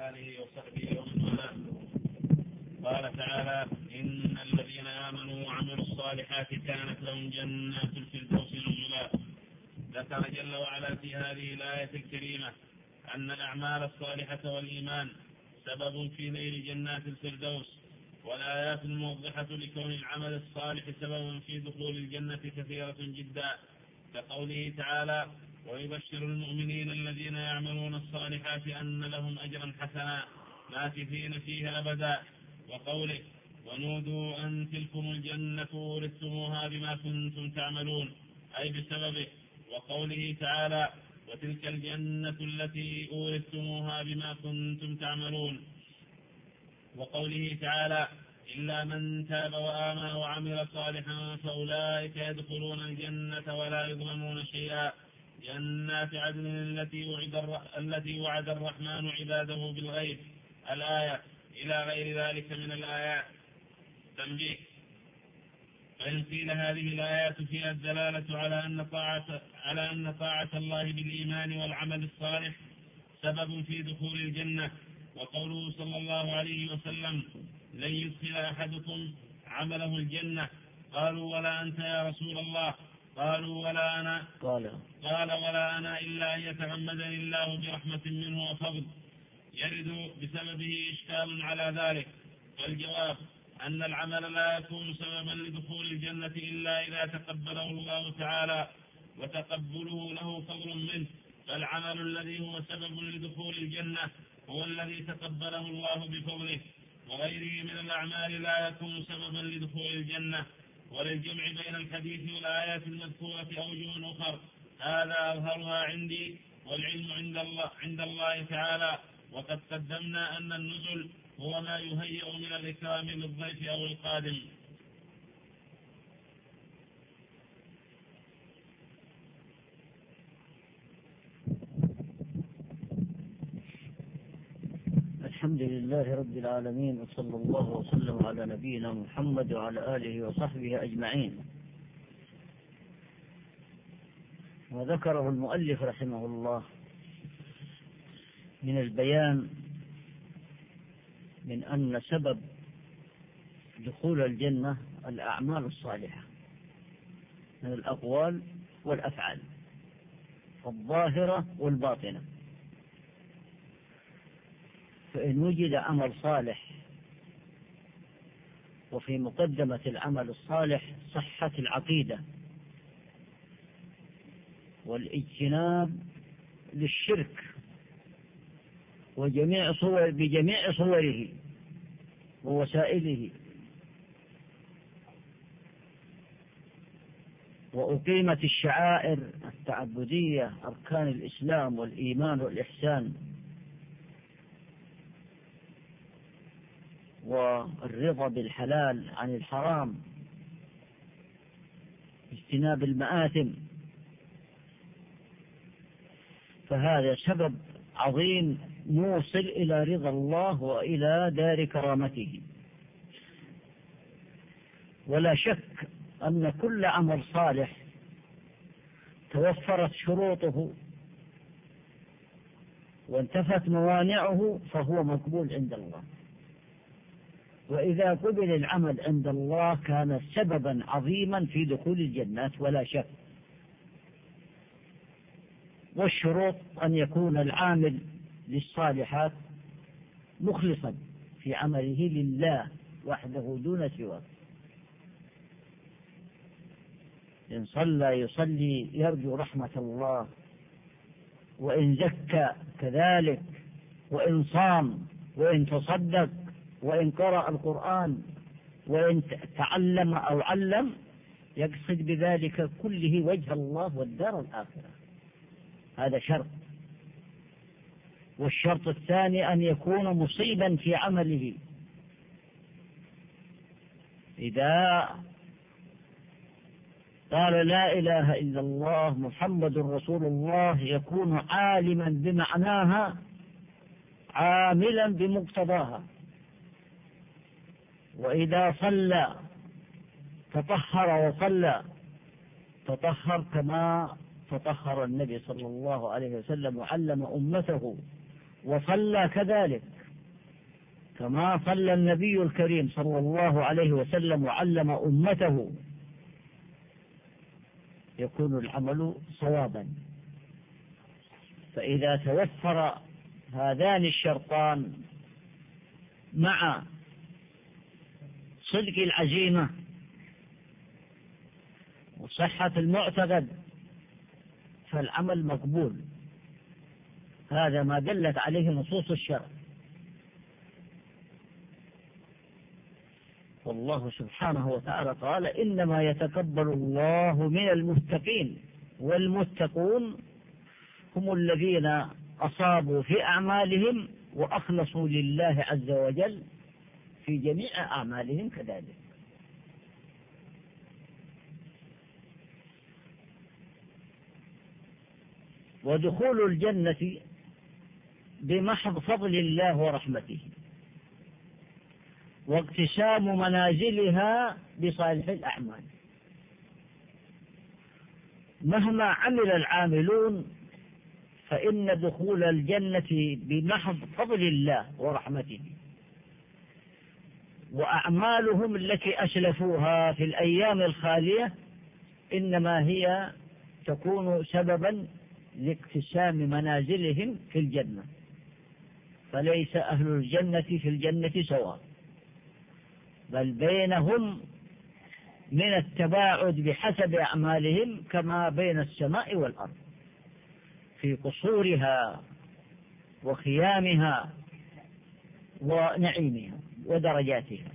آله وصحبه ومن والاه. قال تعالى: إن الذين آمنوا وعملوا الصالحات كانت لهم جنات الفردوس نزلا. ذكر جل وعلا في هذه الآية الكريمة أن الأعمال الصالحة والإيمان سبب في نيل جنات الفردوس، والآيات الموضحة لكون العمل الصالح سببا في دخول الجنة كثيرة جدا، كقوله تعالى: ويبشر المؤمنين الذين يعملون الصالحات أن لهم أجرا حسنا ماكثين فيها أبدا، وقوله: ونودوا أن تلكم الجنة ورثتموها بما كنتم تعملون، أي بسببه. وقوله تعالى: وتلك الجنة التي أورثتموها بما كنتم تعملون. وقوله تعالى: إلا من تاب وآمن وعمل صالحا فأولئك يدخلون الجنة ولا يظلمون شيئا، جنات عدن التي وعد الرحمن عباده بالغيب، الآية، إلى غير ذلك من الآيات. تنبيه: فإن قيل هذه الآيات فيها الدلالة على أن طاعة الله بالإيمان والعمل الصالح سبب في دخول الجنة، وقوله صلى الله عليه وسلم: لن يدخل أحدكم عمله الجنة، قالوا: ولا أنت يا رسول الله؟ قالوا: ولا أنا. قال: ولا أنا إلا أن يتغمدني الله برحمة منه وفضل. يرد بسببه إشكال على ذلك، والجواب أن العمل لا يكون سببا لدخول الجنة إلا إذا تقبله الله تعالى، وتقبله له فضل منه، فالعمل الذي هو سبب لدخول الجنة هو الذي تقبله الله بفضله، وغيره من الأعمال لا يكون سببا لدخول الجنة. وللجمع بين الحديث والآيات المذكورة أوجه أخر، هذا أظهرها عندي، والعلم عند الله تعالى. وقد قدمنا أن النزل هو ما يهيئ من الإكرام للضيف أو القادم. الحمد لله رب العالمين، وصلى الله وسلم على نبينا محمد وعلى آله وصحبه أجمعين. وذكره المؤلف رحمه الله من البيان من أن سبب دخول الجنة الأعمال الصالحة من الأقوال والأفعال الظاهرة والباطنة. فإن وجد عمل صالح وفي مقدمة العمل الصالح صحة العقيدة والاجتناب للشرك بجميع صوره ووسائله، وأقيمت الشعائر التعبدية أركان الإسلام والإيمان والإحسان، والرضا بالحلال عن الحرام، اجتناب المآثم، فهذا سبب عظيم موصل إلى رضا الله وإلى دار كرامته. ولا شك أن كل عمل صالح توفرت شروطه وانتفت موانعه فهو مقبول عند الله، وإذا قبل العمل عند الله كان سببا عظيما في دخول الجنات ولا شك. والشروط أن يكون العامل للصالحات مخلصا في عمله لله وحده دون سواه، إن صلى يصلي يرجو رحمة الله، وإن زكى كذلك، وإن صام، وإن تصدق، وإن قرأ القرآن، وإن تعلم أو علم، يقصد بذلك كله وجه الله والدار الآخرة. هذا شرط. والشرط الثاني أن يكون مصيبا في عمله. إذا قال لا إله إلا الله محمد رسول الله يكون عالما بمعناها عاملا بمقتضاها. وإذا صلى تطهر وصلى تطهر كما تطهر النبي صلى الله عليه وسلم وعلم أمته، وصلى كذلك كما صلى النبي الكريم صلى الله عليه وسلم وعلم أمته يكون العمل صوابا. فإذا توفر هذان الشرطان مع صدق العزيمة وصحة المعتقد فالعمل مقبول. هذا ما دلت عليه نصوص الشرع. والله سبحانه وتعالى قال: إنما يتقبل الله من المتقين، والمتقون هم الذين أصابوا في أعمالهم وأخلصوا لله عز وجل في جميع أعمالهم كذلك. ودخول الجنة بمحض فضل الله ورحمته، واقتسام منازلها بصالح الأعمال. مهما عمل العاملون فإن دخول الجنة بمحض فضل الله ورحمته، وأعمالهم التي أسلفوها في الأيام الخالية إنما هي تكون سببا لاقتسام منازلهم في الجنة. فليس أهل الجنة في الجنة سواء، بل بينهم من التباعد بحسب أعمالهم كما بين السماء والأرض في قصورها وخيامها ونعيمها ودرجاتها.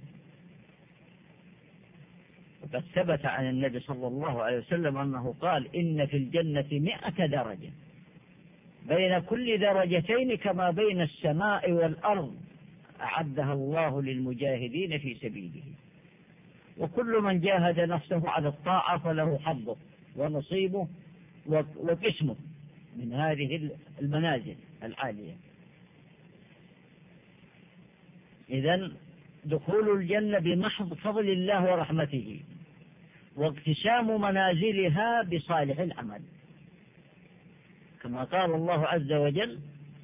وقد ثبت عن النبي صلى الله عليه وسلم أنه قال: إن في الجنة 100 درجة، بين كل درجتين كما بين السماء والأرض، أعدها الله للمجاهدين في سبيله. وكل من جاهد نفسه على الطاعة فله حظه ونصيبه وقسمه من هذه المنازل العالية. إذن دخول الجنة بمحض فضل الله ورحمته، واقتسام منازلها بصالح العمل، كما قال الله عز وجل: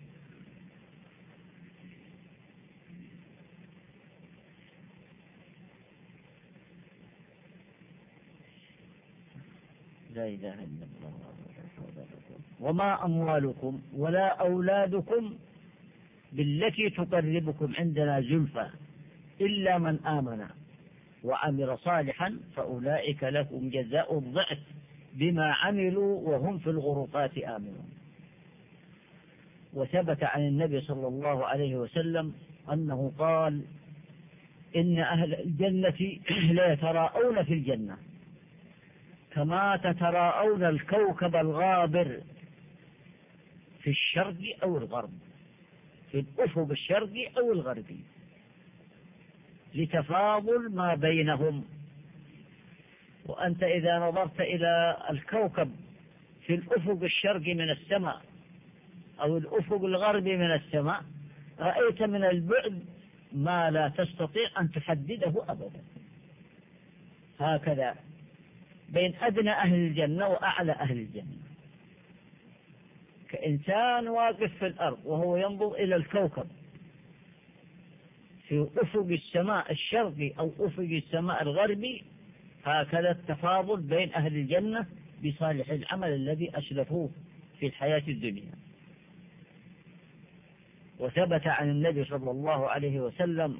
لا إله إلا الله وما أموالكم ولا أولادكم بالتي تقربكم عندنا زلفى إلا من آمن وعمل صالحا فأولئك لهم جزاء الضعف بما عملوا وهم في الغرفات آمنون. وثبت عن النبي صلى الله عليه وسلم أنه قال: إن أهل الجنة لا يتراءون في الجنة كما تتراءون الكوكب الغابر في الشرق أو الغرب، في الأفق الشرقي أو الغربي، لتفاضل ما بينهم. وأنت إذا نظرت إلى الكوكب في الأفق الشرقي من السماء أو الأفق الغربي من السماء رأيت من البعد ما لا تستطيع أن تحدده أبدا. هكذا بين أدنى أهل الجنة وأعلى أهل الجنة، كإنسان واقف في الأرض وهو ينظر إلى الكوكب في أفق السماء الشرقي أو أفق السماء الغربي، هكذا التفاضل بين أهل الجنة بصالح العمل الذي أسلفوه في الحياة الدنيا. وثبت عن النبي صلى الله عليه وسلم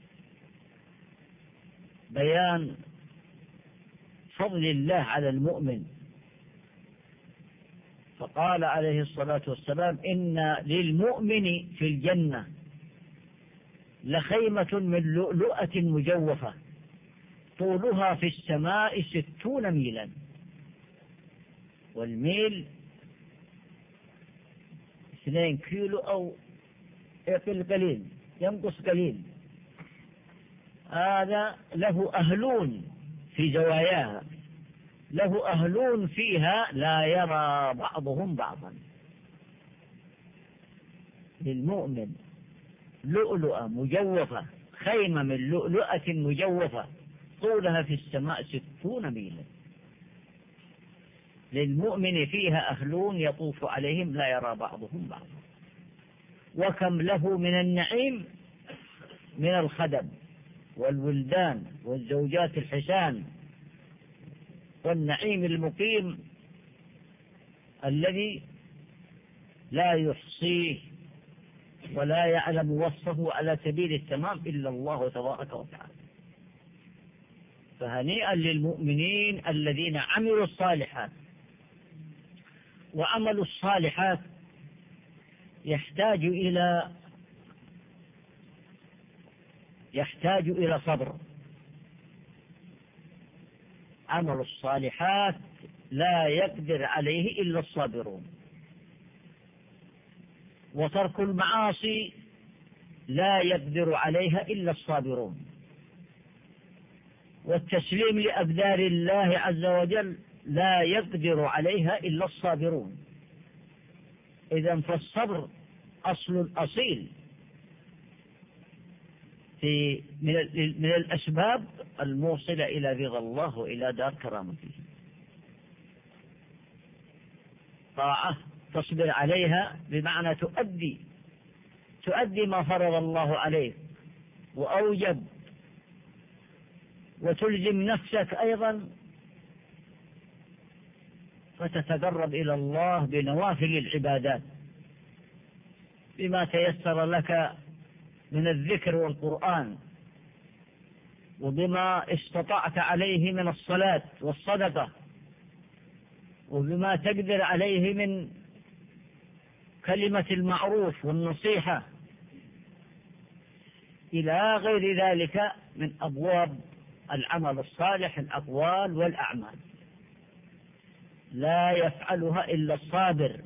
بيان فضل الله على المؤمن، فقال عليه الصلاة والسلام: إن للمؤمن في الجنة لخيمة من لؤلؤة مجوفة طولها في السماء 60 ميلا، والميل 2 كيلو أو يقل قليل ينقص قليل. هذا له أهلون في زواياها، له أهلون فيها لا يرى بعضهم بعضا. للمؤمن لؤلؤة مجوفة، خيمة من لؤلؤة مجوفة طولها في السماء 60 ميلا، للمؤمن فيها أهلون يطوف عليهم لا يرى بعضهم بعضا. وكم له من النعيم من الخدم والولدان والزوجات الحسان والنعيم المقيم الذي لا يحصيه ولا يعلم وصفه على سبيل التمام إلا الله تبارك وتعالى. فهنيئا للمؤمنين الذين عملوا الصالحات. وعمل الصالحات يحتاج إلى صبر. عمل الصالحات لا يقدر عليه إلا الصابرون، وترك المعاصي لا يقدر عليها إلا الصابرون، والتسليم لأقدار الله عز وجل لا يقدر عليها إلا الصابرون. إذن فالصبر أصل الأصيل من الأسباب الموصلة إلى رضا الله وإلى دار كرامته. طاعة تصبر عليها بمعنى تؤدي ما فرض الله عليك وأوجب، وتلزم نفسك أيضا فتتقرب إلى الله بنوافل العبادات بما تيسر لك من الذكر والقرآن، وبما استطعت عليه من الصلاة والصدقة، وبما تقدر عليه من كلمة المعروف والنصيحة إلى غير ذلك من أبواب العمل الصالح، الأقوال والأعمال، لا يفعلها إلا الصابر.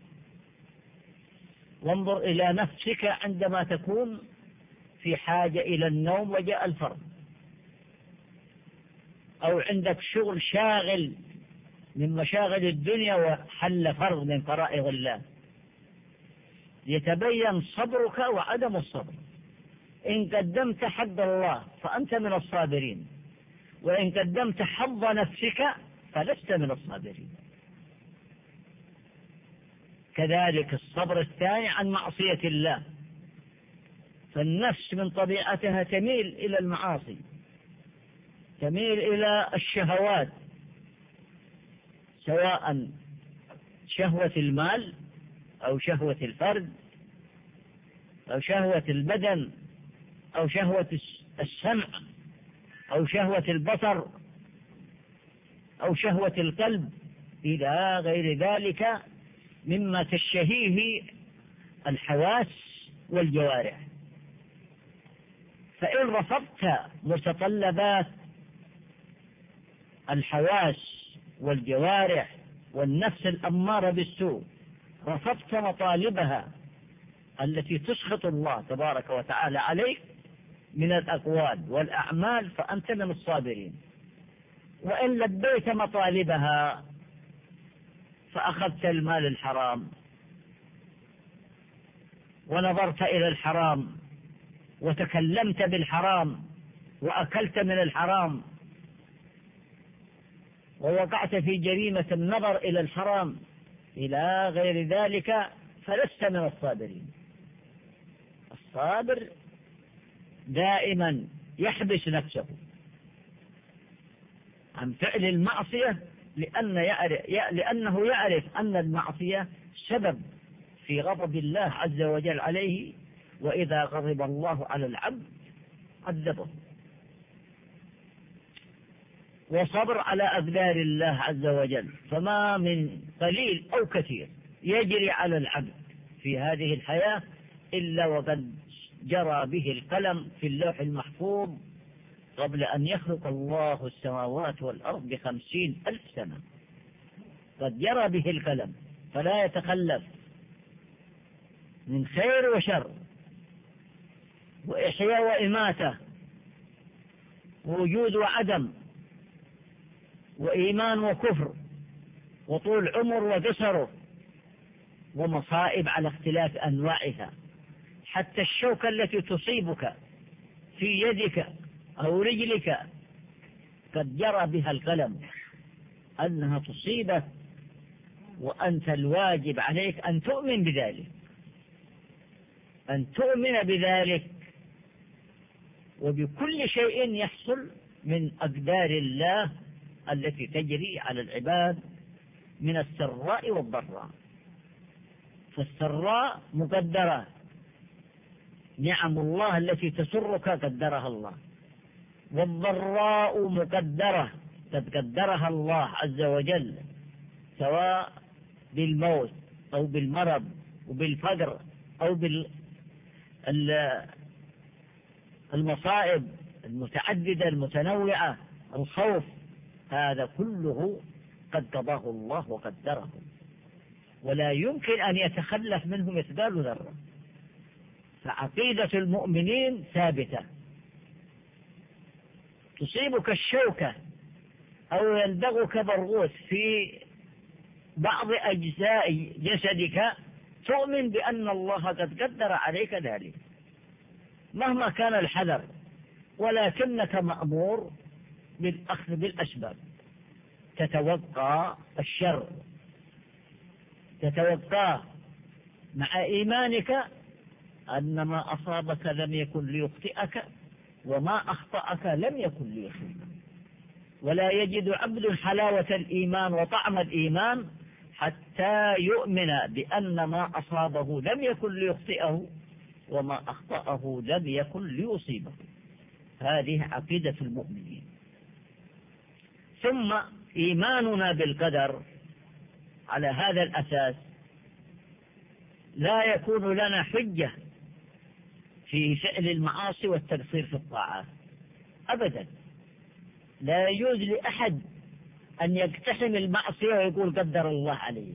وانظر إلى نفسك عندما تكون في حاجة إلى النوم وجاء الفرض، أو عندك شغل شاغل من مشاغل الدنيا وحل فرض من فرائض الله، يتبين صبرك وعدم الصبر. إن قدمت حق الله فأنت من الصابرين، وإن قدمت حظ نفسك فلست من الصابرين. كذلك الصبر الثاني عن معصية الله، فالنفس من طبيعتها تميل إلى المعاصي، تميل إلى الشهوات، سواء شهوة المال أو شهوة الفرد أو شهوة البدن أو شهوة السمع أو شهوة البصر أو شهوة القلب إلى غير ذلك مما تشتهيه الحواس والجوارح. فإن رفضت متطلبات الحواس والجوارح والنفس الأمارة بالسوء، رفضت مطالبها التي تسخط الله تبارك وتعالى عليك من الأقوال والأعمال، فأنت من الصابرين. وإن لبيت مطالبها فأخذت المال الحرام ونظرت إلى الحرام وتكلمت بالحرام وأكلت من الحرام ووقعت في جريمة النظر إلى الحرام إلى غير ذلك، فلست من الصابرين. الصابر دائما يحبس نفسه عن فعل المعصية لأنه يعرف أن المعصية سبب في غضب الله عز وجل عليه، وإذا غضب الله على العبد عذبه. وصبر على أقدار الله عز وجل، فما من قليل أو كثير يجري على العبد في هذه الحياة إلا وقد جرى به القلم في اللوح المحفوظ قبل أن يخلق الله السماوات والأرض ب50,000 سنة، قد جرى به القلم، فلا يتخلف من خير وشر وإحياء وإماتة، ووجود وعدم، وإيمان وكفر، وطول عمر وقصره، ومصائب على اختلاف أنواعها. حتى الشوكة التي تصيبك في يدك أو رجلك قد جرى بها القلم أنها تصيبك، وأنت الواجب عليك أن تؤمن بذلك، أن تؤمن بذلك وبكل شيء يحصل من أقدار الله التي تجري على العباد من السراء والضراء. فالسراء مقدرة، نعم الله التي تسرك قدرها الله، والضراء مقدرة قد قدرها الله عز وجل، سواء بالموت أو بالمرض وبالفقر أو بالمصائب المتعددة المتنوعة، الخوف، هذا كله قد قضاه الله وقدره، ولا يمكن أن يتخلف منه مثقال ذرة. فعقيدة المؤمنين ثابتة. تصيبك الشوكة أو يلدغك برغوث في بعض أجزاء جسدك، تؤمن بأن الله قد قدر عليك ذلك مهما كان الحذر، ولكنك مأمور بالأخذ بالأسباب، تتوقع الشر، تتوقع مع إيمانك أن ما أصابك لم يكن ليخطئك، وما أخطأك لم يكن ليصيبك. ولا يجد عبد حلاوة الإيمان وطعم الإيمان حتى يؤمن بأن ما أصابه لم يكن ليخطئه، وما أخطأه لم يكن ليصيبه. هذه عقيدة المؤمنين. ثم إيماننا بالقدر على هذا الأساس لا يكون لنا حجة في فعل المعاصي والتقصير في الطاعات أبدا. لا يجوز لأحد أن يقتحم المعصية ويقول قدر الله عليه،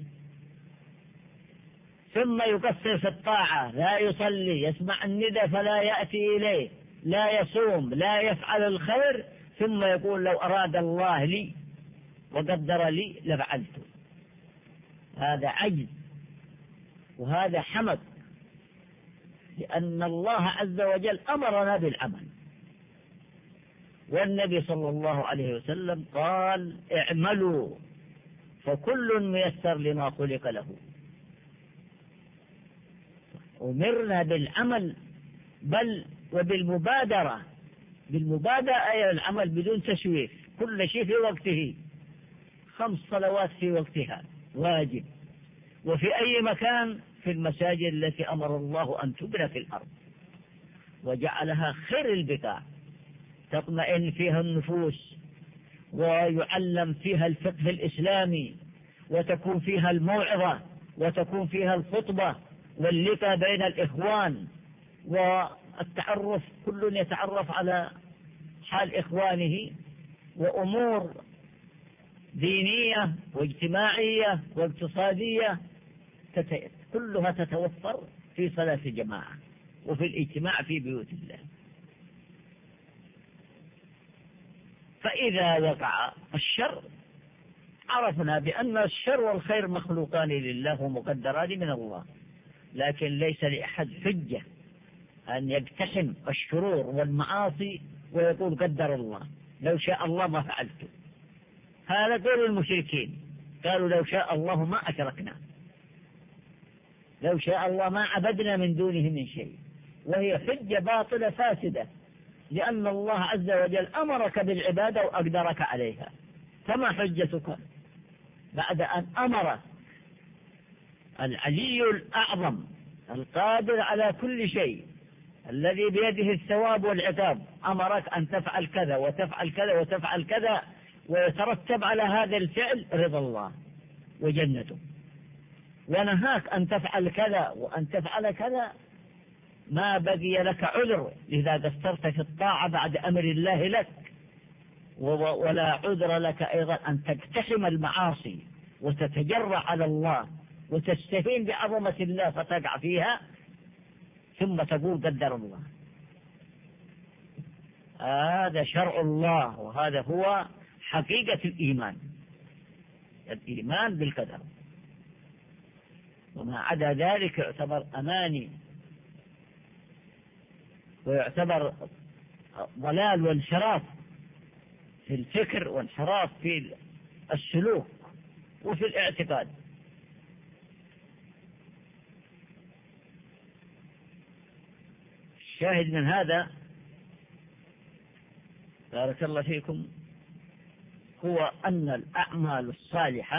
ثم يقصر في الطاعة، لا يصلي، يسمع الندى فلا يأتي إليه، لا يصوم، لا يفعل الخير، ثم يقول لو أراد الله لي وقدر لي لفعلته. هذا عجز وهذا حمق، لأن الله عز وجل أمرنا بالعمل، والنبي صلى الله عليه وسلم قال اعملوا فكل ميسر لما خلق له. أمرنا بالعمل، بل وبالمبادرة، أي العمل بدون تسويف، كل شيء في وقته، 5 صلوات في وقتها واجب، وفي أي مكان في المساجد التي أمر الله أن تبنى في الأرض، وجعلها خير البقاع تطمئن فيها النفوس، ويعلم فيها الفقه الإسلامي، وتكون فيها الموعظة، وتكون فيها الخطبة واللقاء بين الإخوان، والتعرف، كل يتعرف على حال إخوانه، وأمور دينية واجتماعية واقتصادية كلها تتوفر في صلاة الجماعة وفي الاجتماع في بيوت الله. فإذا وقع الشر عرفنا بأن الشر والخير مخلوقان لله ومقدران من الله، لكن ليس لأحد حجة أن يقتحم الشرور والمعاصي ويقول قدر الله، لو شاء الله ما فعلته. هذا قول المشركين، قالوا لو شاء الله ما أشركنا، لو شاء الله ما عبدنا من دونه من شيء، وهي حجة باطلة فاسدة، لأن الله عز وجل أمرك بالعبادة وأقدرك عليها، فما حجتك بعد أن أمر العلي الأعظم القادر على كل شيء الذي بيده الثواب والعقاب، أمرك أن تفعل كذا وتفعل كذا وتفعل كذا، ويترتب على هذا الفعل رضا الله وجنته، ونهاك أن تفعل كذا وأن تفعل كذا، ما بقي لك عذر إذا قصرت في الطاعة بعد أمر الله لك، ولا عذر لك أيضا أن تقتحم المعاصي وتتجرع على الله وتستهين بعظمة الله فتقع فيها ثم تقول قدر الله. هذا شرع الله، وهذا هو حقيقة الإيمان، الإيمان بالقدر، وما عدا ذلك يعتبر أماني، ويعتبر ضلال وانحراف في الفكر وانحراف في السلوك وفي الاعتقاد. الشاهد من هذا بارك الله فيكم، هو أن الأعمال الصالحة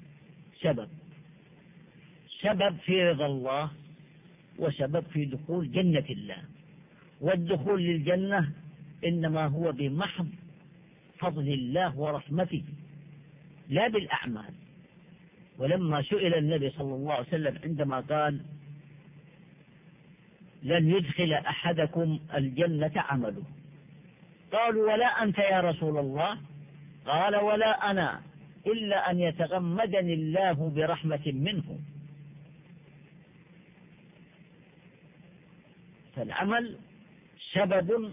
سبب في رضا الله، وسبب في دخول جنة الله. والدخول للجنة إنما هو بمحض فضل الله ورحمته لا بالأعمال. ولما سئل النبي صلى الله عليه وسلم عندما قال لن يدخل أحدكم الجنة عمله، قالوا ولا أنت يا رسول الله؟ قال ولا أنا، إلا أن يتغمدني الله برحمة منه. فالعمل سبب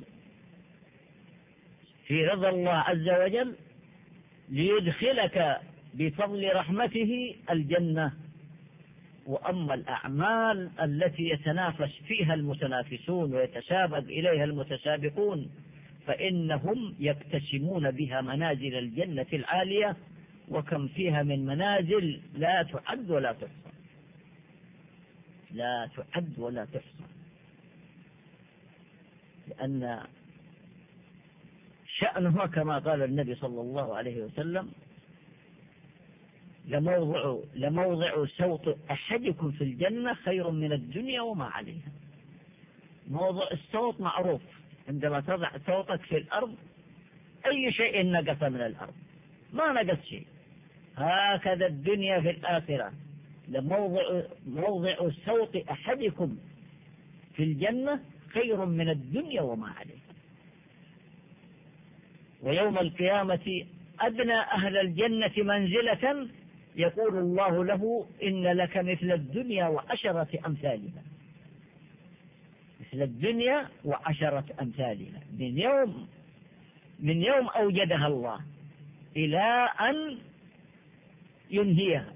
في رضا الله عز وجل ليدخلك بفضل رحمته الجنة. وأما الأعمال التي يتنافس فيها المتنافسون ويتسابق إليها المتسابقون فإنهم يقتسمون بها منازل الجنة العالية، وكم فيها من منازل لا تعد ولا تحصى، لا تعد ولا تحصى. لأن شأنها كما قال النبي صلى الله عليه وسلم لموضع صوت أحدكم في الجنة خير من الدنيا وما عليها. موضع الصوت معروف، عندما تضع صوتك في الأرض أي شيء نقص من الأرض ما نقص شيء، هكذا الدنيا في الآخرة موضع صوت أحدكم في الجنة خير من الدنيا وما عليها. ويوم القيامة أدنى أهل الجنة منزلة يقول الله له إن لك مثل الدنيا وعشرة أمثالها، مثل الدنيا وعشرة أمثالها، من يوم أوجدها الله إلى أن ينهيها.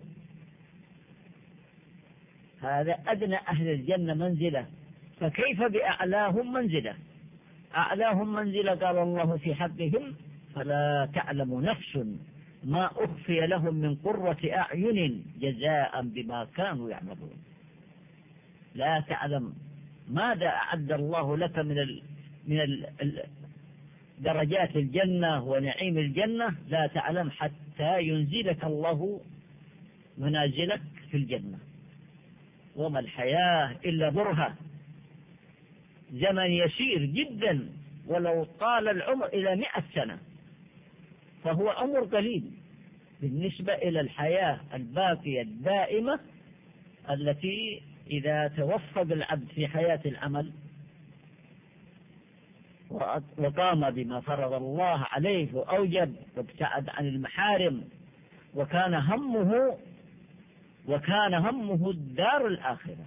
هذا أدنى أهل الجنة منزلة، فكيف بأعلاهم منزلة؟ أعلاهم منزلة قال الله في حقهم فلا تعلم نفس ما أخفي لهم من قرة أعين جزاء بما كانوا يعملون. لا تعلم ماذا أعد الله لك من درجات الجنة ونعيم الجنة، لا تعلم حتى ينزلك الله منازلك في الجنة. وما الحياة إلا برهة، زمن يسير جدا، ولو طال العمر إلى 100 سنة فهو عمر قليل بالنسبة إلى الحياة الباقية الدائمة التي إذا توفق العبد في حياة العمل وقام بما فرض الله عليه وأوجب وابتعد عن المحارم وكان همه الدار الآخرة،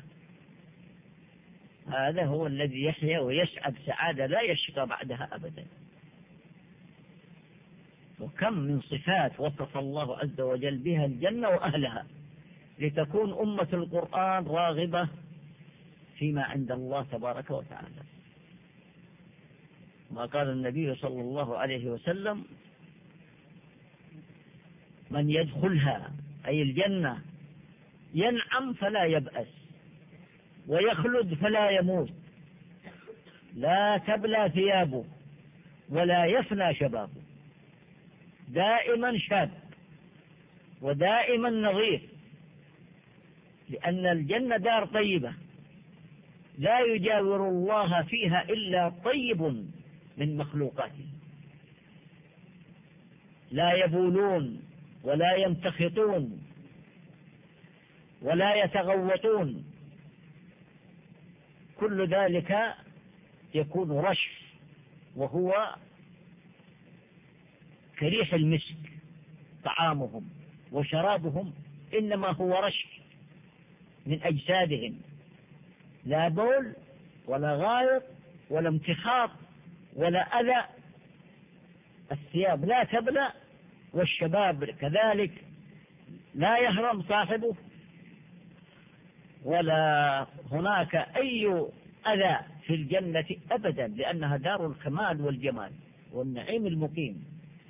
هذا هو الذي يحيا ويسعد سعادة لا يشقى بعدها أبدا. وكم من صفات وصف الله عز وجل بها الجنة وأهلها لتكون أمة القرآن راغبة فيما عند الله تبارك وتعالى. ما قال النبي صلى الله عليه وسلم من يدخلها أي الجنة ينعم فلا يبأس ويخلد فلا يموت، لا تبلى ثيابه ولا يفنى شبابه، دائما شاب ودائما نظيف، لأن الجنة دار طيبة لا يجاور الله فيها إلا طيب من مخلوقاته، لا يبولون ولا يمتخطون ولا يتغوطون، كل ذلك يكون رشف، وهو كريح المسك. طعامهم وشرابهم إنما هو رشف من أجسادهم، لا بول ولا غائط ولا امتخاط ولا أذى. الثياب لا تبلى والشباب كذلك لا يهرم صاحبه، ولا هناك أي أذى في الجنة أبدا، لأنها دار الكمال والجمال والنعيم المقيم.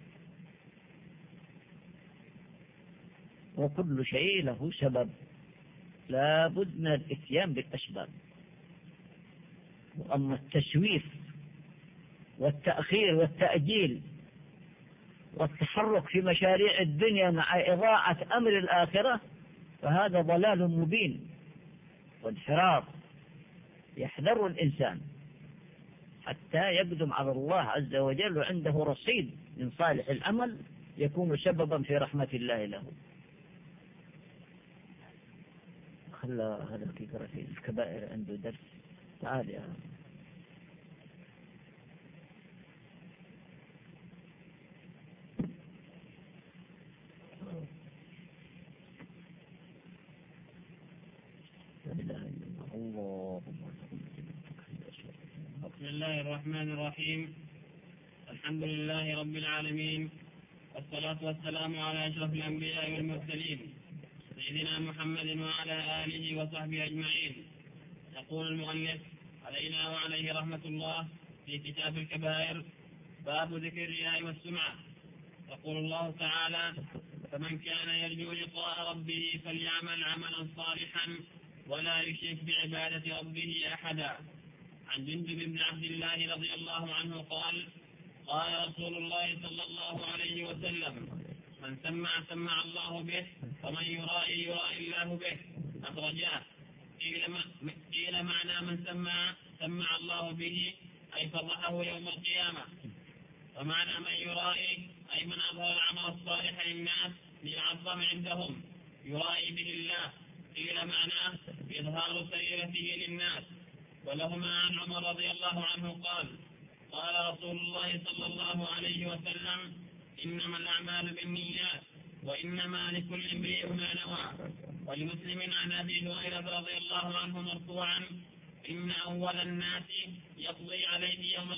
وكل شيء له سبب، لا بد من الاتيان بالأسباب. وأما التسويف والتأخير والتأجيل والتحرك في مشاريع الدنيا مع إضاعة أمر الآخرة، فهذا ضلال مبين وانحراف يحذر الإنسان حتى يقدم على الله عز وجل وعنده رصيد من صالح العمل يكون سببا في رحمة الله له. خلى هذا يقرأ في الكبائر عنده درس. تعال يا بسم الله الرحمن الرحيم. الحمد لله رب العالمين، والصلاة والسلام على أشرف الأنبياء والمرسلين سيدنا محمد وعلى آله وصحبه أجمعين. يقول المؤلف علينا وعليه رحمة الله في كتاب الكبائر: باب ذكر الرياء والسمعة. يقول الله تعالى: فمن كان يرجو لقاء ربه فليعمل عملا صالحا ولا يشرك بعبادة ربه أحدا. عن جندب بن عبد الله رضي الله عنه قال: قال رسول الله صلى الله عليه وسلم: من سمع الله به، ومن يرائي الله به. أخرجاه. قيل معنى من سمع الله به أي فرحه يوم القيامة، ومعنى من يرائي أي من أظهر العمل الصالح للناس ليعظم عندهم يرائي به الله. قيل معناه إظهار سيرته للناس. ولهما عن عمر رضي الله عنه قال: قال رسول الله صلى الله عليه وسلم: إنما الأعمال بالنيات وإنما لكل امرئ ما نوى. ولمسلم عن أبي هريرة رضي الله عنه مرفوعا: إن أول الناس يقضى عليه يوم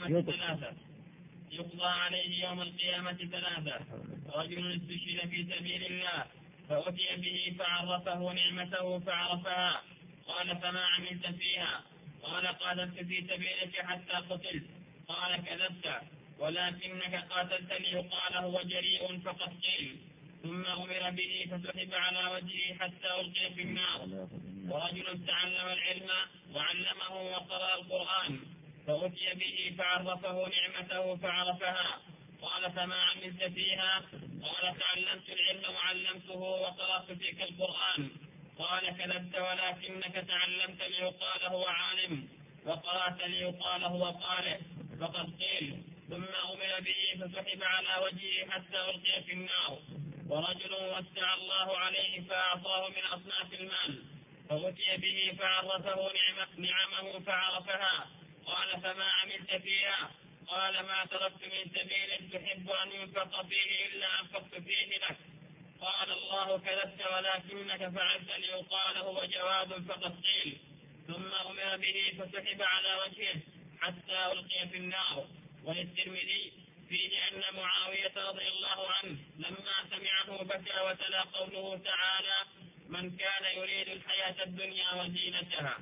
القيامة ثلاثة: رجل استشهد في سبيل الله فأتي به فعرفه نعمته فعرفها، قال: فما عملت فيها؟ قال: قاتلت في سبيلك حتى قتلت. قال: كذبت، ولكنك قاتلت ليقال هو جريء فقد قيل. ثم أمر به فسحب على وجهه حتى ألقي في النار. ورجل تعلم العلم وعلمه وقرأ القرآن فأتي به فعرفه نعمته فعرفها، قال: فما عملت فيها؟ قال: تعلمت العلم وعلمته وقرأت فيك القرآن. قال: كذبت، ولكنك تعلمت ليقال هو عالم وقرأت ليقال هو قارئ فقد قيل. ثم أمر به فسحب على وجهه حتى ألقي في النار. ورجل وسع الله عليه فأعطاه من أصناف المال فأتي به فعرفه نعمه فعرفها، قال: فما عملت فيها؟ قال: ما تركت من سبيل تحب أن ينفق فيه إلا أنفقت فيه لك. قال: الله: كذبت، ولكنك فعلت ليقال هو جواد فقد قيل. ثم أمر به فسحب على وجهه حتى ألقي في النار. وللترمذي فيه أن معاوية رضي الله عنه لما سمعه بكى وتلا قوله تعالى: من كان يريد الحياة الدنيا وزينتها.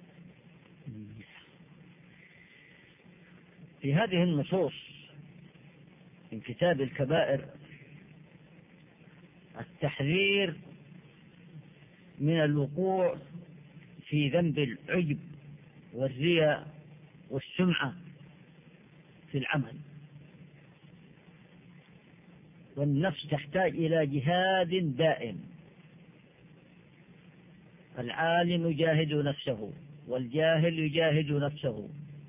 في هذه النصوص من كتاب الكبائر التحذير من الوقوع في ذنب العجب والرياء والسمعة في العمل. والنفس تحتاج إلى جهاد دائم. العالم يجاهد نفسه والجاهل يجاهد نفسه،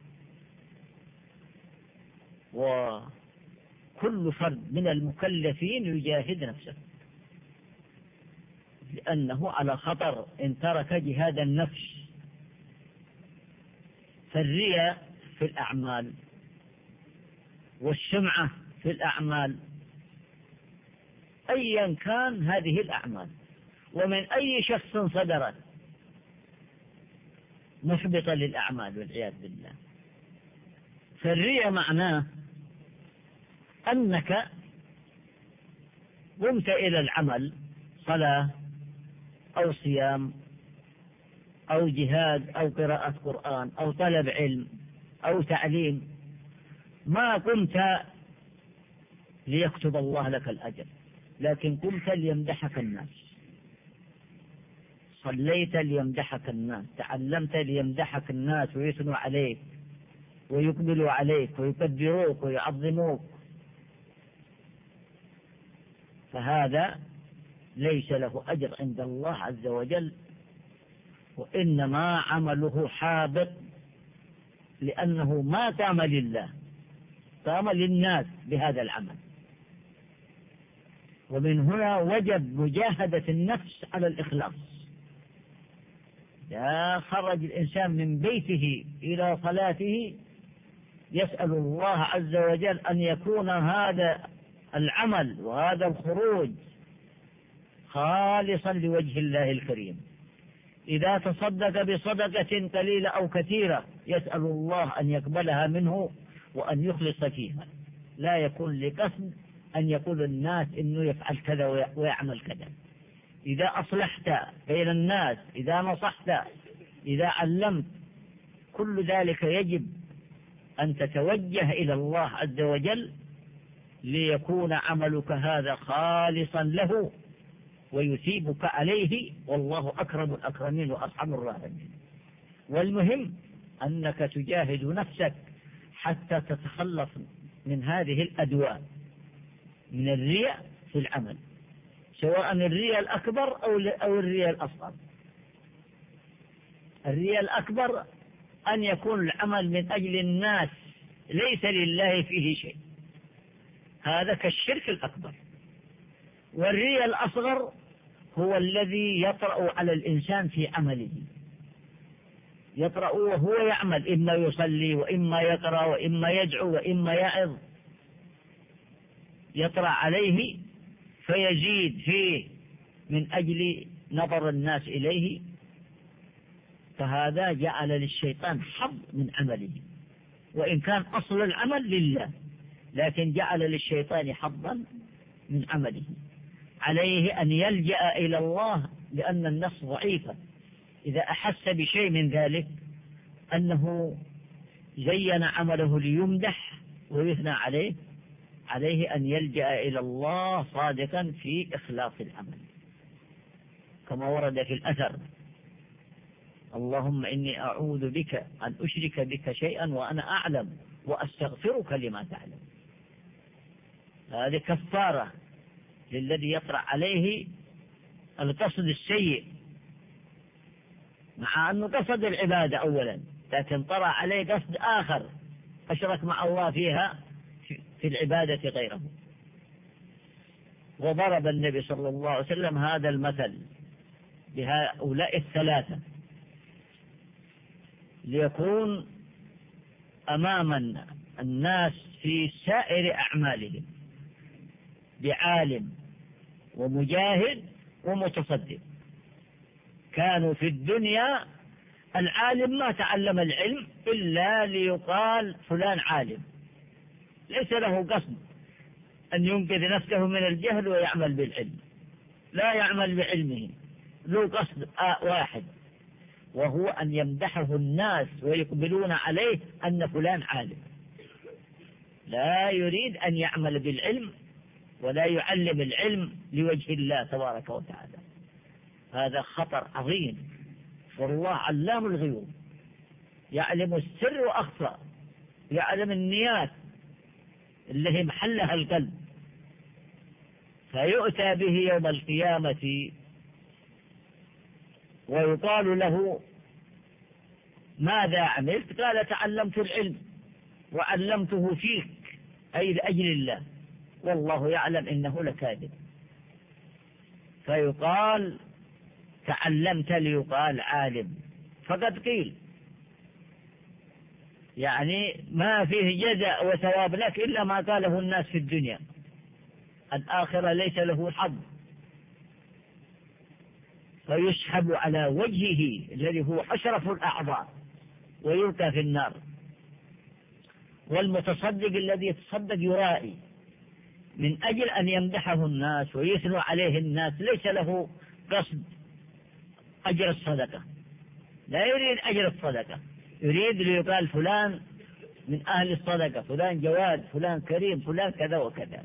وكل فرد من المكلفين يجاهد نفسه، لأنه على خطر إن ترك جهاد النفس. فالرياء في الأعمال والسمعة في الأعمال أيا كان هذه الأعمال ومن أي شخص صدرت محبطة للأعمال والعياذ بالله. فالرياء معناه أنك قمت إلى العمل، صلاة أو صيام أو جهاد أو قراءة قرآن أو طلب علم أو تعليم، ما قمت ليكتب الله لك الأجر، لكن قمت ليمدحك الناس. صليت ليمدحك الناس، تعلمت ليمدحك الناس ويثنوا عليك ويقبلوا عليك ويكبروك ويعظموك، فهذا ليس له أجر عند الله عز وجل، وإنما عمله حابط، لأنه ما قام لله، قام للناس بهذا العمل. ومن هنا وجب مجاهدة النفس على الإخلاص. إذا خرج الإنسان من بيته إلى صلاته يسأل الله عز وجل أن يكون هذا العمل وهذا الخروج خالصا لوجه الله الكريم. إذا تصدق بصدقة قليلة أو كثيرة يسأل الله أن يقبلها منه وأن يخلص فيها، لا يكون لقصد أن يقول الناس إنه يفعل كذا ويعمل كذا. إذا أصلحت بين الناس، إذا نصحت، إذا علمت، كل ذلك يجب أن تتوجه إلى الله عز وجل ليكون عملك هذا خالصا له ويثيبك عليه، والله أكرم الأكرمين وأرحم الراحمين. والمهم أنك تجاهد نفسك حتى تتخلص من هذه الأدواء، من الرياء في العمل، سواء الرياء الأكبر أو الرياء الأصغر. الرياء الأكبر أن يكون العمل من أجل الناس ليس لله فيه شيء، هذا كالشرك الأكبر. والرياء الأصغر هو الذي يطرأ على الإنسان في عمله، يطرأ وهو يعمل، إما يصلي وإما يقرأ وإما يدعو وإما يعظ، يطرأ عليه فيزيد فيه من أجل نظر الناس إليه، فهذا جعل للشيطان حظ من عمله، وإن كان أصل العمل لله، لكن جعل للشيطان حظا من عمله. عليه أن يلجأ إلى الله، لأن النفس ضعيفة، إذا أحس بشيء من ذلك أنه زين عمله ليمدح ويثنى عليه أن يلجأ إلى الله صادقا في إخلاص العمل، كما ورد في الأثر: اللهم إني أعوذ بك أن أشرك بك شيئا وأنا أعلم وأستغفرك لما تعلم. هذه كفارة للذي يطرأ عليه القصد السيء، مع أنه قصد العبادة أولا، لكن طرأ عليه قصد آخر أشرك مع الله فيها في العبادة غيره. وضرب النبي صلى الله عليه وسلم هذا المثل بهؤلاء الثلاثة ليكون أمام الناس في سائر أعمالهم، بعالم ومجاهد ومتصدق. كانوا في الدنيا العالم ما تعلم العلم إلا ليقال فلان عالم، ليس له قصد أن ينقذ نفسه من الجهل ويعمل بالعلم، لا يعمل بعلمه، له قصد واحد، وهو أن يمدحه الناس ويقبلون عليه أن فلان عالم، لا يريد أن يعمل بالعلم ولا يعلم العلم لوجه الله تبارك وتعالى. هذا خطر عظيم، والله علام الغيوب، يعلم السر وأخفى، يعلم النيات التي محلها القلب. فيؤتى به يوم القيامة ويقال له: ماذا عملت؟ قال: تعلمت العلم وعلمته فيك، أي لأجل الله، والله يعلم إنه لكاذب. فيقال: تعلمت ليقال عالم، فقد قيل، يعني ما فيه جزاء وثواب لك إلا ما قاله الناس في الدنيا، الآخرة ليس له حظ. فيسحب على وجهه الذي هو أشرف الأعضاء ويلقى في النار. والمتصدق الذي يتصدق يرائي من أجل أن يمدحه الناس ويثنوا عليه الناس، ليس له قصد أجر الصدقة، لا يريد أجر الصدقة، يريد ليقال فلان من أهل الصدقة، فلان جواد، فلان كريم، فلان كذا وكذا.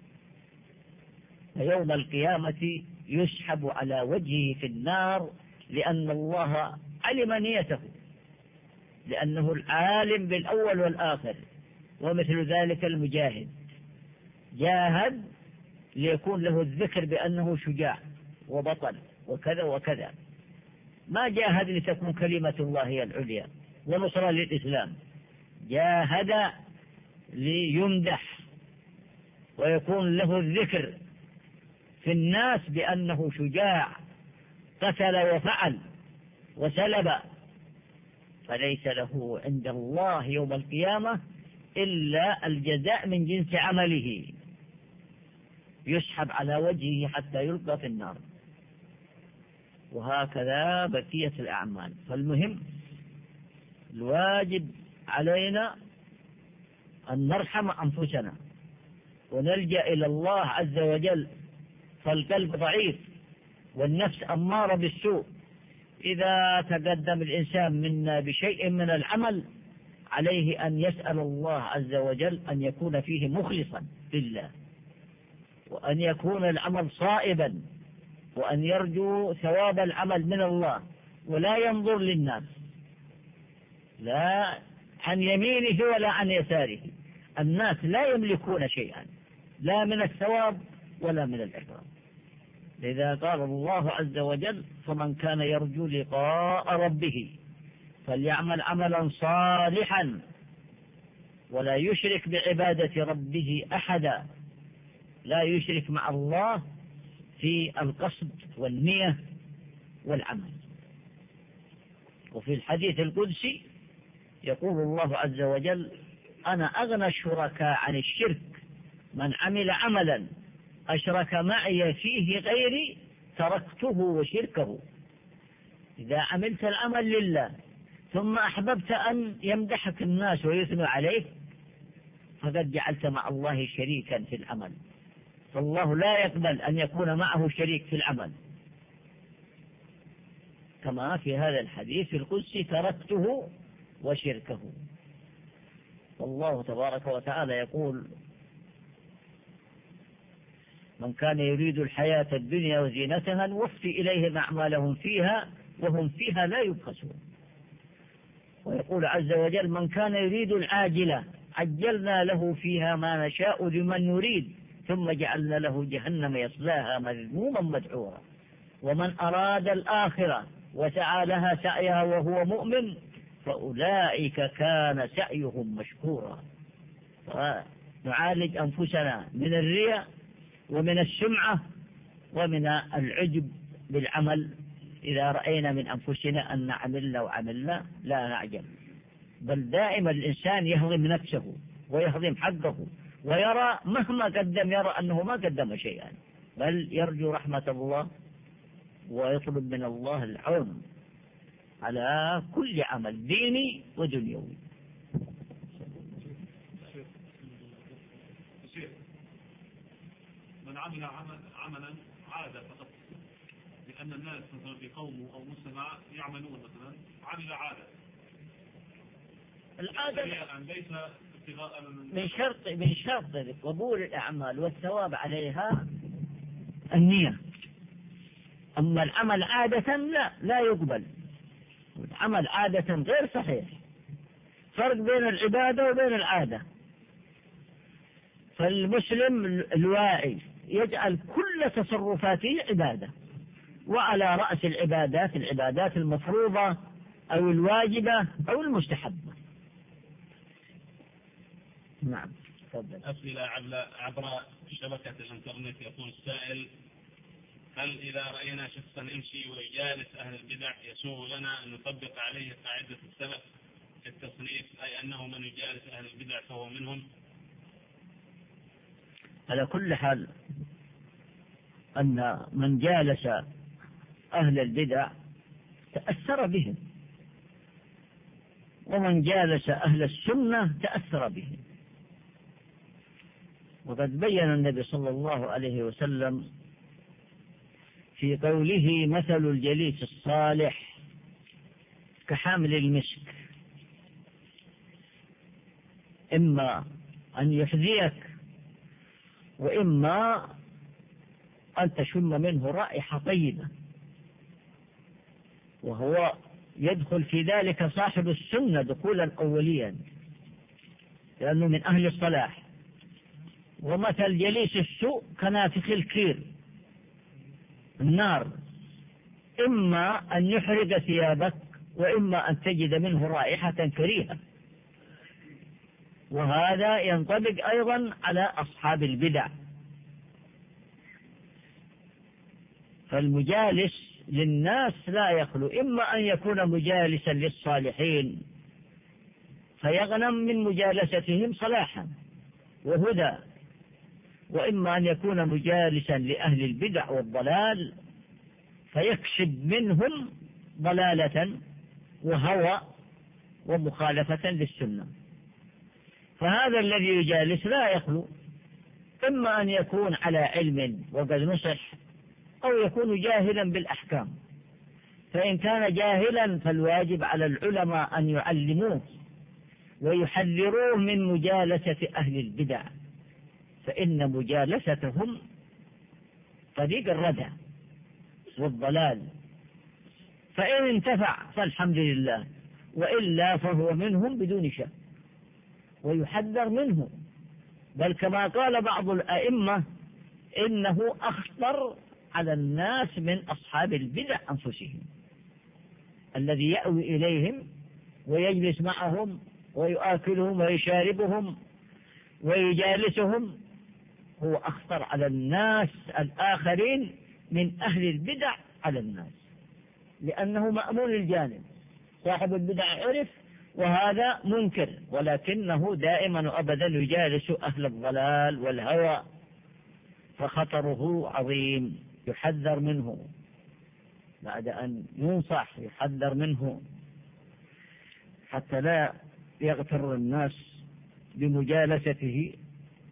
فيوم القيامة يسحب على وجهه في النار، لأن الله علم نيته لأنه العالم بالأول والآخر، ومثل ذلك المجاهد جاهد ليكون له الذكر بأنه شجاع وبطل وكذا وكذا، ما جاهد لتكون كلمة الله هي العليا ونصرة للإسلام، جاهد ليمدح ويكون له الذكر في الناس بأنه شجاع قتل وفعل وسلب، فليس له عند الله يوم القيامة إلا الجزاء من جنس عمله، يسحب على وجهه حتى يلقى في النار، وهكذا بقية الأعمال. فالمهم الواجب علينا أن نرحم أنفسنا ونلجأ إلى الله عز وجل، فالقلب ضعيف والنفس أمارة بالسوء. إذا تقدم الإنسان منا بشيء من العمل عليه أن يسأل الله عز وجل أن يكون فيه مخلصا لله، وأن يكون العمل صائبا، وأن يرجو ثواب العمل من الله، ولا ينظر للناس لا عن يمينه ولا عن يساره. الناس لا يملكون شيئا لا من الثواب ولا من العقاب. لذا قال الله عز وجل: فمن كان يرجو لقاء ربه فليعمل عملا صالحا ولا يشرك بعبادة ربه أحدا. لا يشرك مع الله في القصد والنية والعمل. وفي الحديث القدسي يقول الله عز وجل: أنا أغنى الشركاء عن الشرك، من عمل عملا أشرك معي فيه غيري تركته وشركه. إذا عملت العمل لله ثم أحببت أن يمدحك الناس ويثنوا عليك فقد جعلت مع الله شريكا في العمل، فالله لا يقبل أن يكون معه شريك في العمل، كما في هذا الحديث القدسي: تركته وشركه. والله تبارك وتعالى يقول: من كان يريد الحياة الدنيا وزينتها نوفي إليهم أعمالهم فيها وهم فيها لا يبخسون. ويقول عز وجل: من كان يريد العاجلة عجلنا له فيها ما نشاء لمن نريد ثم جعلنا له جهنم يصلاها مذموما مدحورا. ومن أراد الآخرة وسعى لها سعيها وهو مؤمن فأولئك كان سعيهم مشكورا. نعالج أنفسنا من الرياء ومن السمعة ومن العجب بالعمل. إذا رأينا من أنفسنا أن عملنا وعملنا لا نعجب، بل دائما الإنسان يهضم نفسه ويهضم حقه، ويرى مهما قدم يرى أنه ما قدم شيئا، بل يرجو رحمة الله ويطلب من الله العون على كل عمل ديني ودنيوي. من عمل عملا عادة فقط، لأن الناس مثلا في قوم أو مجتمع يعملون مثلا عمل عادة، العادة ليس ابتغاء من شرط قبول الأعمال والثواب عليها النية. أما العمل عادة لا يقبل. العمل عادة غير صحيح، فرق بين العبادة وبين العادة. فالمسلم الواعي يجعل كل تصرفاته عبادة، وعلى رأس العبادات المفروضة أو الواجبة أو المستحبة. نعم. أسئلة عبر شبكة الإنترنت. يقول السائل: هل إذا رأينا شخصا يمشي ويجالس أهل البدع يسوغ لنا أن نطبق عليه قاعدة السلف في التصنيف، أي أنه من يجالس أهل البدع فهو منهم؟ على كل حال أن من جالس أهل البدع تأثر بهم، ومن جالس أهل السنة تأثر بهم. وقد بين النبي صلى الله عليه وسلم في قوله: مثل الجليس الصالح كحامل المسك، إما أن يحذيك وإما أن تشم منه رائحة طيبة، وهو يدخل في ذلك صاحب السنة دخولا أوليا، لأنه من أهل الصلاح. ومثل جليس السوء كنافخ الكير النار، إما أن يحرق ثيابك وإما أن تجد منه رائحة كريهة. وهذا ينطبق أيضا على أصحاب البدع. فالمجالس للناس لا يخلو، إما أن يكون مجالسا للصالحين فيغنم من مجالستهم صلاحا وهدى، وإما أن يكون مجالسا لأهل البدع والضلال فيكسب منهم ضلالة وهوى ومخالفة للسنة. فهذا الذي يجالس لا يخلو، إما أن يكون على علم وقد نصح، أو يكون جاهلا بالأحكام. فإن كان جاهلا فالواجب على العلماء أن يعلموه ويحذروه من مجالسة أهل البدع، فإن مجالستهم طريق الردى والضلال. فإن انتفع فالحمد لله، وإلا فهو منهم بدون شك ويحذر منه. بل كما قال بعض الأئمة إنه أخطر على الناس من أصحاب البدع أنفسهم، الذي يأوي إليهم ويجلس معهم ويؤكلهم ويشاربهم ويجالسهم هو أخطر على الناس الآخرين من أهل البدع على الناس، لأنه مأمون الجانب. صاحب البدع عرف وهذا منكر، ولكنه دائما وأبدا يجالس أهل الضلال والهوى، فخطره عظيم. يحذر منه بعد أن ينصح، يحذر منه حتى لا يغتر الناس بمجالسته.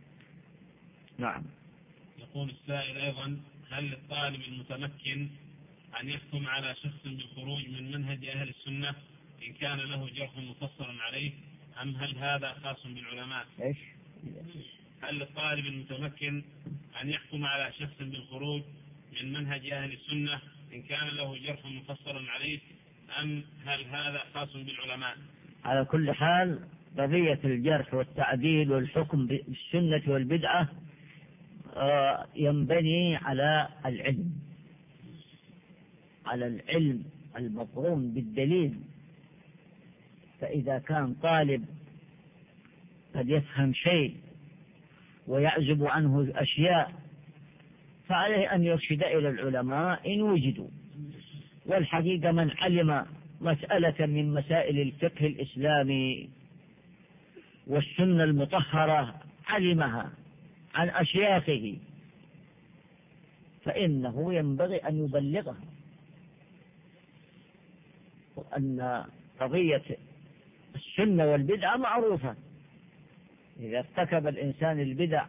نعم. يقول السائل أيضا: هل للطالب المتمكن أن يحكم على شخص بالخروج من منهج أهل السنة إن كان له جرح مفصل عليه، أم هل هذا خاص بالعلماء؟ إيش؟ هل للطالب المتمكن أن يحكم على شخص بالخروج من منهج أهل السنة إن كان له جرح مفصل عليه، أم هل هذا خاص بالعلماء؟ على كل حال قضية الجرح والتعديل والحكم بالسنة والبدعة ينبني على العلم، على العلم المقرون بالدليل. فإذا كان طالب قد يفهم شيء ويعزب عنه أشياء فعليه أن يرشد إلى العلماء إن وجدوا. والحقيقة من علم مسألة من مسائل الفقه الإسلامي والسنة المطهرة علمها عن أشياخه فإنه ينبغي أن يبلغها، وأن قضية السنة والبدعة معروفة. إذا ارتكب الإنسان البدع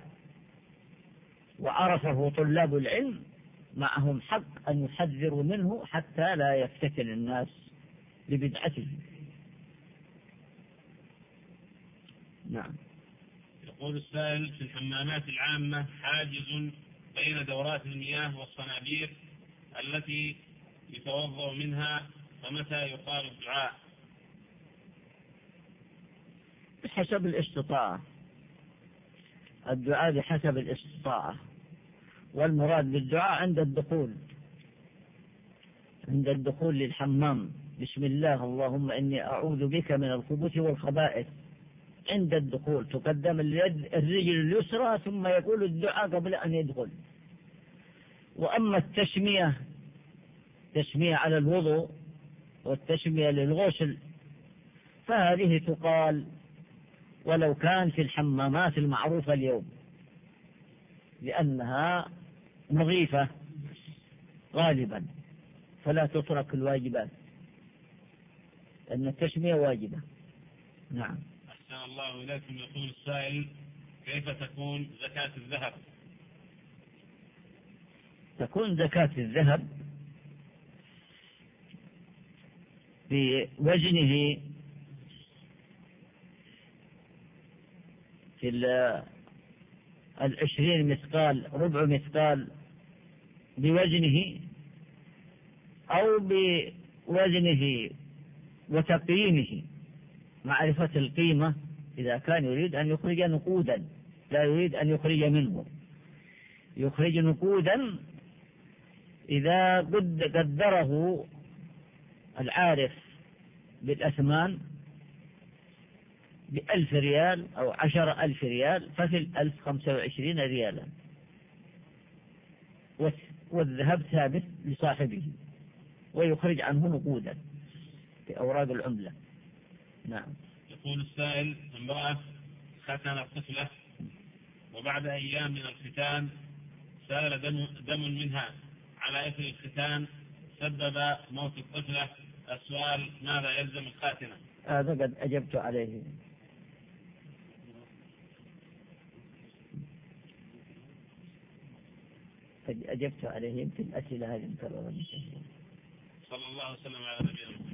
وعرفه طلاب العلم معهم حق أن يحذروا منه حتى لا يفتتن الناس لبدعته. نعم. يقول السائل: في الحمامات العامة حاجز بين دورات المياه والصنابير التي يتوضأ منها، فمتى يقال الدعاء؟ بحسب الاستطاعة، الدعاء بحسب الاستطاعة، والمراد بالدعاء عند الدخول، عند الدخول للحمام: بسم الله اللهم إني أعوذ بك من الخبث والخبائث. عند الدخول تقدم الرجل اليسرى ثم يقول الدعاء قبل أن يدخل. وأما التسمية، تسمية على الوضوء والتسمية للغسل، فهذه تقال ولو كان في الحمامات المعروفة اليوم، لأنها نظيفة غالبا فلا تترك الواجبات، لأن التسمية واجبة. نعم. أحسن الله إليكم. يقول السائل: كيف تكون زكاة الذهب؟ تكون زكاة الذهب بوزنه في 20 مثقال، ربع مثقال بوزنه، أو بوزنه وتقييمه، معرفة القيمة إذا كان يريد أن يخرج نقودا، لا يريد أن يخرج منه، يخرج نقودا إذا قدره العارف بالأثمان ب1000 ريال أو 10,000 ريال، ففي 1000 25 ريالا، والذهب ثابت لصاحبه ويخرج عنه نقودا في أوراق العملة. نعم. يقول السائل: امرأة ختنت طفلة وبعد أيام من الختان سال دم منها على إثر الختان سبب موت الطفلة. السؤال: ماذا يلزم الخاتنة؟ هذا قد أجبت عليه. أجبت عليه، يمكن الأسئلة هذه مكررة. صلى الله وسلم على نبينا محمد.